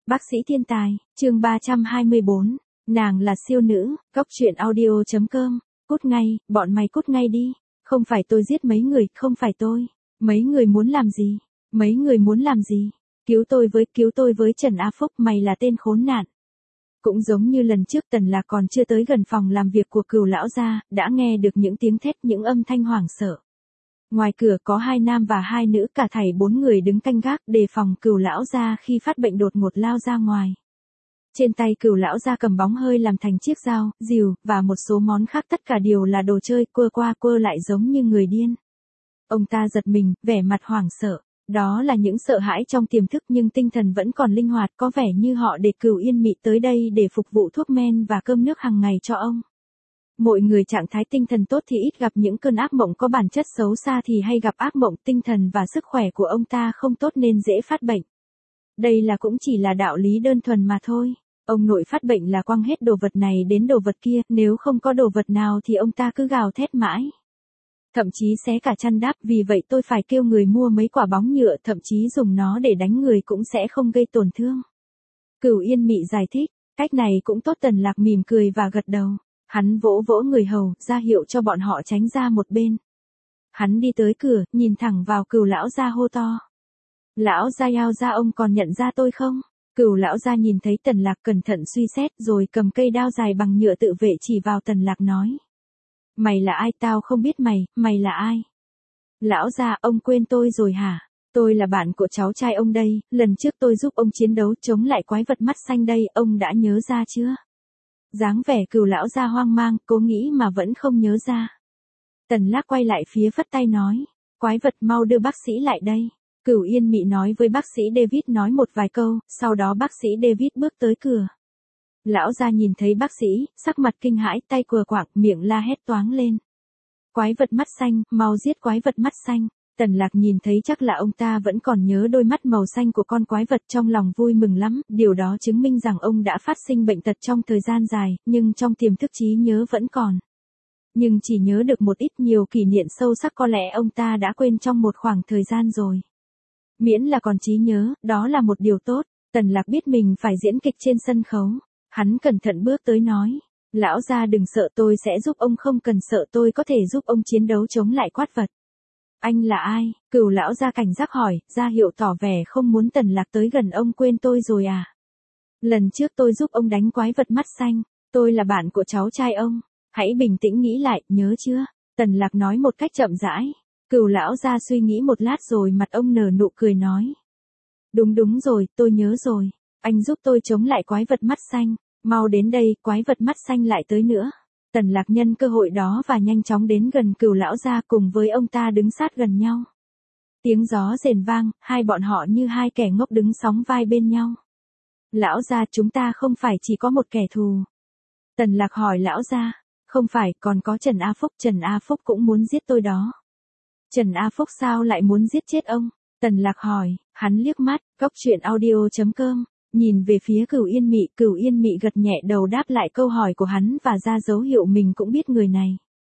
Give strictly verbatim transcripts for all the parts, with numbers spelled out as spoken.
Bác sĩ thiên tài, chương ba trăm hai mươi bốn, nàng là siêu nữ, góc truyện audio chấm com, cút ngay, bọn mày cút ngay đi, không phải tôi giết mấy người, không phải tôi, mấy người muốn làm gì, mấy người muốn làm gì, cứu tôi với, cứu tôi với Trần A Phúc, mày là tên khốn nạn. Cũng giống như lần trước Tần Lạc còn chưa tới gần phòng làm việc của Cửu lão gia, đã nghe được những tiếng thét, những âm thanh hoảng sợ. Ngoài cửa có hai nam và hai nữ, cả thảy bốn người đứng canh gác đề phòng Cửu lão gia khi phát bệnh đột ngột lao ra ngoài. Trên tay Cửu lão gia cầm bóng hơi làm thành chiếc dao, rìu và một số món khác, tất cả đều là đồ chơi, quơ qua quơ lại giống như người điên. Ông ta giật mình, vẻ mặt hoảng sợ. Đó là những sợ hãi trong tiềm thức, nhưng tinh thần vẫn còn linh hoạt, có vẻ như họ để Cửu Yên Mị tới đây để phục vụ thuốc men và cơm nước hàng ngày cho ông. Mọi người trạng thái tinh thần tốt thì ít gặp những cơn ác mộng có bản chất xấu xa thì hay gặp ác mộng, tinh thần và sức khỏe của ông ta không tốt nên dễ phát bệnh. Đây là cũng chỉ là đạo lý đơn thuần mà thôi. Ông nội phát bệnh là quăng hết đồ vật này đến đồ vật kia, nếu không có đồ vật nào thì ông ta cứ gào thét mãi. Thậm chí xé cả chăn đắp, vì vậy tôi phải kêu người mua mấy quả bóng nhựa, thậm chí dùng nó để đánh người cũng sẽ không gây tổn thương. Cửu Yên Mị giải thích, cách này cũng tốt. Tần Lạc mỉm cười và gật đầu. Hắn vỗ vỗ người hầu, ra hiệu cho bọn họ tránh ra một bên. Hắn đi tới cửa, nhìn thẳng vào Cửu lão gia hô to. Lão gia Yao gia, ông còn nhận ra tôi không? Cửu lão gia nhìn thấy Tần Lạc cẩn thận suy xét rồi cầm cây đao dài bằng nhựa tự vệ chỉ vào Tần Lạc nói. Mày là ai? Tao không biết mày, mày là ai? Lão gia, ông quên tôi rồi hả? Tôi là bạn của cháu trai ông đây, lần trước tôi giúp ông chiến đấu chống lại quái vật mắt xanh đây, ông đã nhớ ra chưa? Dáng vẻ Cửu lão gia hoang mang, cố nghĩ mà vẫn không nhớ ra. Tần Lạc quay lại phía phất tay nói, quái vật mau đưa bác sĩ lại đây. Cửu Yên Mị nói với bác sĩ David nói một vài câu, sau đó bác sĩ David bước tới cửa. Lão gia nhìn thấy bác sĩ, sắc mặt kinh hãi, tay quờ quạng, miệng la hét toáng lên. Quái vật mắt xanh, mau giết quái vật mắt xanh. Tần Lạc nhìn thấy chắc là ông ta vẫn còn nhớ đôi mắt màu xanh của con quái vật, trong lòng vui mừng lắm, điều đó chứng minh rằng ông đã phát sinh bệnh tật trong thời gian dài, nhưng trong tiềm thức trí nhớ vẫn còn. Nhưng chỉ nhớ được một ít, nhiều kỷ niệm sâu sắc có lẽ ông ta đã quên trong một khoảng thời gian rồi. Miễn là còn trí nhớ, đó là một điều tốt. Tần Lạc biết mình phải diễn kịch trên sân khấu. Hắn cẩn thận bước tới nói, lão gia đừng sợ, tôi sẽ giúp ông, không cần sợ, tôi có thể giúp ông chiến đấu chống lại quái vật. Anh là ai? Cửu lão gia cảnh giác hỏi, ra hiệu tỏ vẻ không muốn Tần Lạc tới gần ông. Quên tôi rồi à? Lần trước tôi giúp ông đánh quái vật mắt xanh, tôi là bạn của cháu trai ông. Hãy bình tĩnh nghĩ lại, nhớ chưa? Tần Lạc nói một cách chậm rãi. Cửu lão gia suy nghĩ một lát rồi mặt ông nở nụ cười nói. Đúng đúng rồi, tôi nhớ rồi. Anh giúp tôi chống lại quái vật mắt xanh. Mau đến đây, quái vật mắt xanh lại tới nữa. Tần Lạc nhân cơ hội đó và nhanh chóng đến gần Cửu lão gia, cùng với ông ta đứng sát gần nhau. Tiếng gió rền vang, hai bọn họ như hai kẻ ngốc đứng sóng vai bên nhau. Lão gia, chúng ta không phải chỉ có một kẻ thù. Tần Lạc hỏi lão gia. Không phải, còn có Trần A Phúc, Trần A Phúc cũng muốn giết tôi đó. Trần A Phúc sao lại muốn giết chết ông? Tần Lạc hỏi. Hắn liếc mắt, góc truyện audio chấm com. Nhìn về phía Cửu Yên Mị, Cửu Yên Mị gật nhẹ đầu đáp lại câu hỏi của hắn và ra dấu hiệu mình cũng biết người này.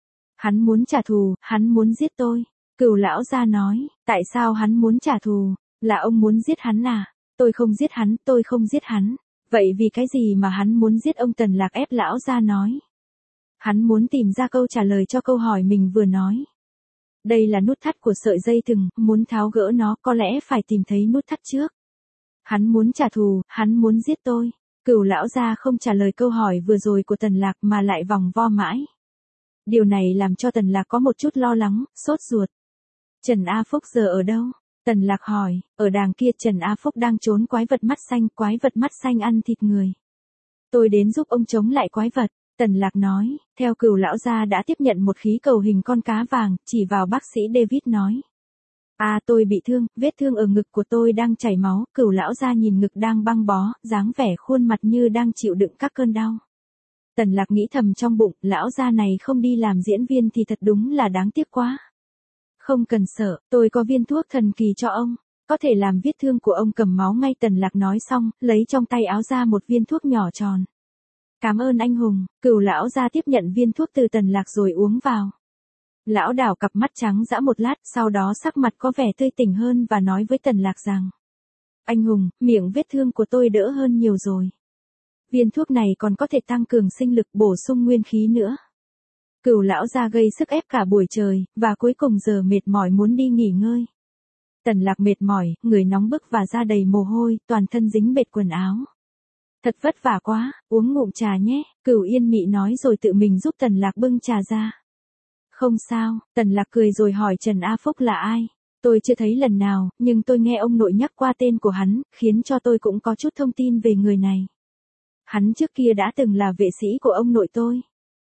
Hắn muốn trả thù, hắn muốn giết tôi. Cửu lão gia nói, tại sao hắn muốn trả thù? Là ông muốn giết hắn à? Tôi không giết hắn, tôi không giết hắn. Vậy vì cái gì mà hắn muốn giết ông? Tần Lạc ép lão gia nói. Hắn muốn tìm ra câu trả lời cho câu hỏi mình vừa nói. Đây là nút thắt của sợi dây thừng, muốn tháo gỡ nó có lẽ phải tìm thấy nút thắt trước. Hắn muốn trả thù, hắn muốn giết tôi. Cửu lão gia không trả lời câu hỏi vừa rồi của Tần Lạc mà lại vòng vo mãi. Điều này làm cho Tần Lạc có một chút lo lắng, sốt ruột. Trần A Phúc giờ ở đâu? Tần Lạc hỏi, ở đàng kia. Trần A Phúc đang trốn quái vật mắt xanh, quái vật mắt xanh ăn thịt người. Tôi đến giúp ông chống lại quái vật. Tần Lạc nói, theo Cửu lão gia đã tiếp nhận một khí cầu hình con cá vàng, chỉ vào bác sĩ David nói. À, tôi bị thương, vết thương ở ngực của tôi đang chảy máu. Cửu lão gia nhìn ngực đang băng bó, dáng vẻ khuôn mặt như đang chịu đựng các cơn đau. Tần Lạc nghĩ thầm trong bụng, lão gia này không đi làm diễn viên thì thật đúng là đáng tiếc quá. Không cần sợ, tôi có viên thuốc thần kỳ cho ông, có thể làm vết thương của ông cầm máu ngay. Tần Lạc nói xong, lấy trong tay áo ra một viên thuốc nhỏ tròn. Cảm ơn anh hùng. Cửu lão gia tiếp nhận viên thuốc từ Tần Lạc rồi uống vào. Lão đảo cặp mắt trắng dã một lát, sau đó sắc mặt có vẻ tươi tỉnh hơn và nói với Tần Lạc rằng. Anh hùng, miệng vết thương của tôi đỡ hơn nhiều rồi. Viên thuốc này còn có thể tăng cường sinh lực, bổ sung nguyên khí nữa. Cửu lão gia gây sức ép cả buổi trời, và cuối cùng giờ mệt mỏi muốn đi nghỉ ngơi. Tần Lạc mệt mỏi, người nóng bức và da đầy mồ hôi, toàn thân dính bệt quần áo. Thật vất vả quá, uống ngụm trà nhé, Cửu Yên Mị nói rồi tự mình giúp Tần Lạc bưng trà ra. Không sao, Tần Lạc cười rồi hỏi Trần A Phúc là ai. Tôi chưa thấy lần nào, nhưng tôi nghe ông nội nhắc qua tên của hắn, khiến cho tôi cũng có chút thông tin về người này. Hắn trước kia đã từng là vệ sĩ của ông nội tôi.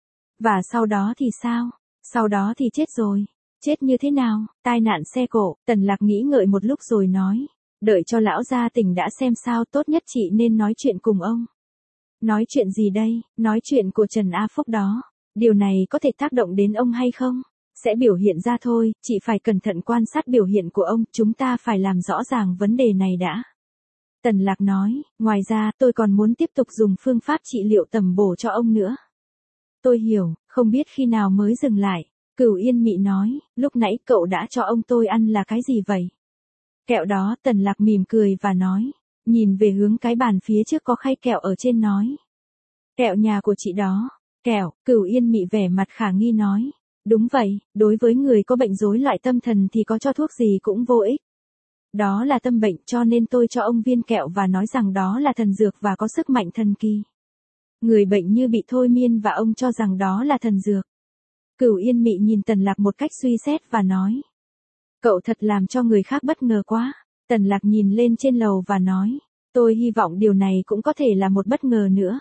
Và sau đó thì sao? Sau đó thì chết rồi. Chết như thế nào? Tai nạn xe cộ. Tần Lạc nghĩ ngợi một lúc rồi nói. Đợi cho lão gia tỉnh đã xem sao, tốt nhất chị nên nói chuyện cùng ông. Nói chuyện gì đây? Nói chuyện của Trần A Phúc đó. Điều này có thể tác động đến ông hay không? Sẽ biểu hiện ra thôi, chị phải cẩn thận quan sát biểu hiện của ông, chúng ta phải làm rõ ràng vấn đề này đã. Tần Lạc nói, ngoài ra, tôi còn muốn tiếp tục dùng phương pháp trị liệu tầm bổ cho ông nữa. Tôi hiểu, không biết khi nào mới dừng lại. Cửu Yên Mị nói, lúc nãy cậu đã cho ông tôi ăn là cái gì vậy? Kẹo đó. Tần Lạc mỉm cười và nói, nhìn về hướng cái bàn phía trước có khay kẹo ở trên nói. Kẹo nhà của chị đó. Kẹo. Cửu Yên Mị vẻ mặt khả nghi nói. Đúng vậy, đối với người có bệnh rối loạn tâm thần thì có cho thuốc gì cũng vô ích. Đó là tâm bệnh, cho nên tôi cho ông viên kẹo và nói rằng đó là thần dược và có sức mạnh thần kỳ. Người bệnh như bị thôi miên và ông cho rằng đó là thần dược. Cửu Yên Mị nhìn Tần Lạc một cách suy xét và nói. Cậu thật làm cho người khác bất ngờ quá. Tần Lạc nhìn lên trên lầu và nói. Tôi hy vọng điều này cũng có thể là một bất ngờ nữa.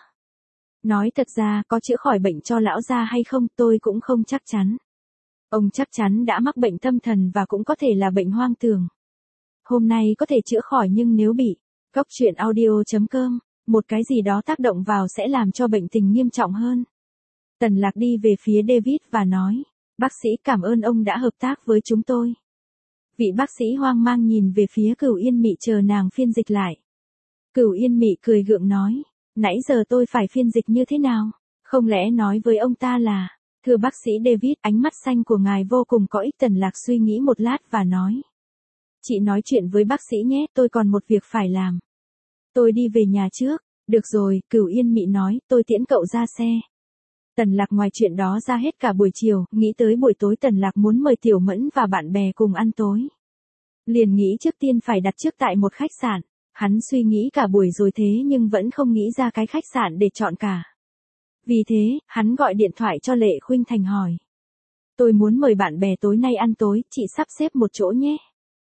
Nói thật ra, có chữa khỏi bệnh cho lão gia hay không tôi cũng không chắc chắn. Ông chắc chắn đã mắc bệnh tâm thần và cũng có thể là bệnh hoang tưởng. Hôm nay có thể chữa khỏi nhưng nếu bị Góc truyện audio chấm com, một cái gì đó tác động vào sẽ làm cho bệnh tình nghiêm trọng hơn. Tần Lạc đi về phía David và nói, bác sĩ cảm ơn ông đã hợp tác với chúng tôi. Vị bác sĩ hoang mang nhìn về phía Cửu Yên Mị chờ nàng phiên dịch lại. Cửu Yên Mị cười gượng nói, nãy giờ tôi phải phiên dịch như thế nào? Không lẽ nói với ông ta là, thưa bác sĩ David, ánh mắt xanh của ngài vô cùng có ích. Tần Lạc suy nghĩ một lát và nói, chị nói chuyện với bác sĩ nhé, tôi còn một việc phải làm. Tôi đi về nhà trước. Được rồi, Cửu Yên Mị nói, tôi tiễn cậu ra xe. Tần Lạc ngoài chuyện đó ra hết cả buổi chiều, nghĩ tới buổi tối Tần Lạc muốn mời Tiểu Mẫn và bạn bè cùng ăn tối. Liền nghĩ trước tiên phải đặt trước tại một khách sạn. Hắn suy nghĩ cả buổi rồi thế nhưng vẫn không nghĩ ra cái khách sạn để chọn cả. Vì thế, hắn gọi điện thoại cho Lệ Khuynh Thành hỏi. Tôi muốn mời bạn bè tối nay ăn tối, chị sắp xếp một chỗ nhé.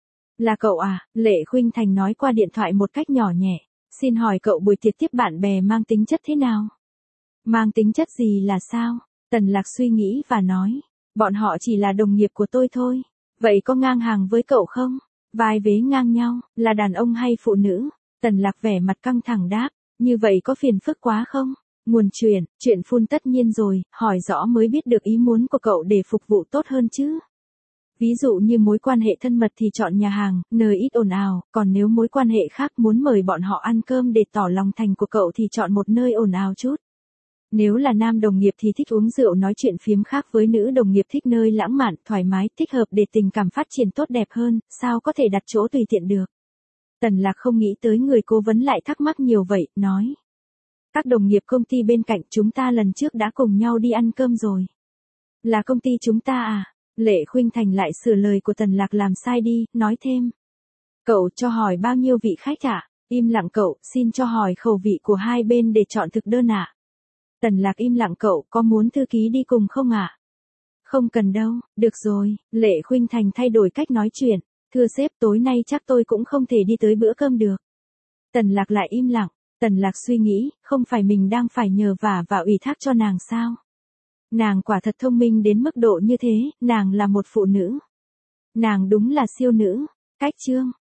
Là cậu à? Lệ Khuynh Thành nói qua điện thoại một cách nhỏ nhẹ. Xin hỏi cậu buổi tiệc tiếp bạn bè mang tính chất thế nào? Mang tính chất gì là sao? Tần Lạc suy nghĩ và nói. Bọn họ chỉ là đồng nghiệp của tôi thôi. Vậy có ngang hàng với cậu không? Vai vế ngang nhau, là đàn ông hay phụ nữ? Tần Lạc vẻ mặt căng thẳng đáp. Như vậy có phiền phức quá không? Nguồn chuyện, chuyện phun tất nhiên rồi, hỏi rõ mới biết được ý muốn của cậu để phục vụ tốt hơn chứ. Ví dụ như mối quan hệ thân mật thì chọn nhà hàng, nơi ít ồn ào, còn nếu mối quan hệ khác muốn mời bọn họ ăn cơm để tỏ lòng thành của cậu thì chọn một nơi ồn ào chút. Nếu là nam đồng nghiệp thì thích uống rượu nói chuyện phiếm, khác với nữ đồng nghiệp thích nơi lãng mạn, thoải mái, thích hợp để tình cảm phát triển tốt đẹp hơn, sao có thể đặt chỗ tùy tiện được. Tần Lạc không nghĩ tới người cố vấn lại thắc mắc nhiều vậy, nói. Các đồng nghiệp công ty bên cạnh chúng ta lần trước đã cùng nhau đi ăn cơm rồi. Là công ty chúng ta à? Lệ Khuynh Thành lại sửa lời của Tần Lạc làm sai đi, nói thêm. Cậu cho hỏi bao nhiêu vị khách ạ? À? Im lặng cậu, xin cho hỏi khẩu vị của hai bên để chọn thực đơn ạ. À? Tần Lạc im lặng, cậu có muốn thư ký đi cùng không ạ? À? Không cần đâu, được rồi. Lệ Khuynh Thành thay đổi cách nói chuyện. Thưa sếp, tối nay chắc tôi cũng không thể đi tới bữa cơm được. Tần Lạc lại im lặng. Tần Lạc suy nghĩ, không phải mình đang phải nhờ vả và ủy thác cho nàng sao? Nàng quả thật thông minh đến mức độ như thế, nàng là một phụ nữ. Nàng đúng là siêu nữ. Cách chương